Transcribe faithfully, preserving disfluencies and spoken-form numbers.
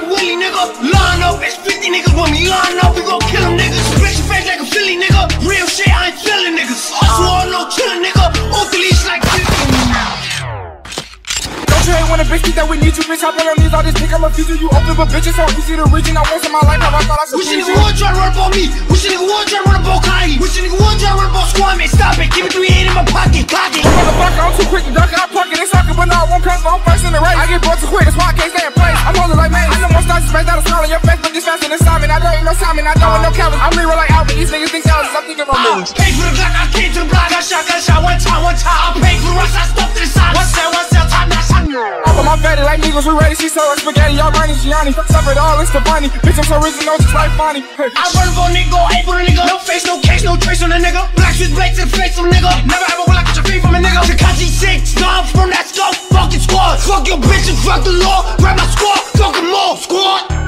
Willie, nigga. Line up, it's fifty niggas want me. Line up, we gon' kill them niggas. Bitch your face like a Philly, nigga. Real shit, I ain't feeling niggas. Also all no chillin', nigga. Off the leash like You ain't want a bitch that we need you, bitch. Hop on your knees, all this pick up my future. You open, but bitches so easy to reach. And I want some of my life, how I thought I should. Wish a nigga would try to run up on me. Wish a nigga would try to run up on Kylie. Wish a nigga would try to run up on Squad, man. Stop it, give me three eight in my pocket, pocket. Motherfucker, I'm too quick to duck it. I park it, it's suckin', but no, I won't come, so I'm first in the race. I get bored too quick, that's why I can't stay in place. I'm holding like man. I know most stars space out of small on your face, but this faster than Simon. I don't need no Simon, I don't want no Calvin. I'm real like Alvin. These niggas think thousands, I'm thinking about millions. Pay for the Glock, I came to the block. Got shot, got shot, one time, one time. I paid for the rush, I stuffed to the side. One cell, one cell, top notch, I knew. All of my fatty like niggas, we ready. She serve spaghetti, y'all Bernie Gianni. Suffer it all, it's the bunny. Bitch, I'm so original, just like funny. I run for a nigga, ain't for a nigga. No face, no case, no trace on a nigga. Black shit, black to the face of a nigga. Never ever will I get your feet from a nigga. Takashi six, gone from that scope, fucking squad. Fuck your bitch and fuck the law. Grab my squad, fuck them all, squad.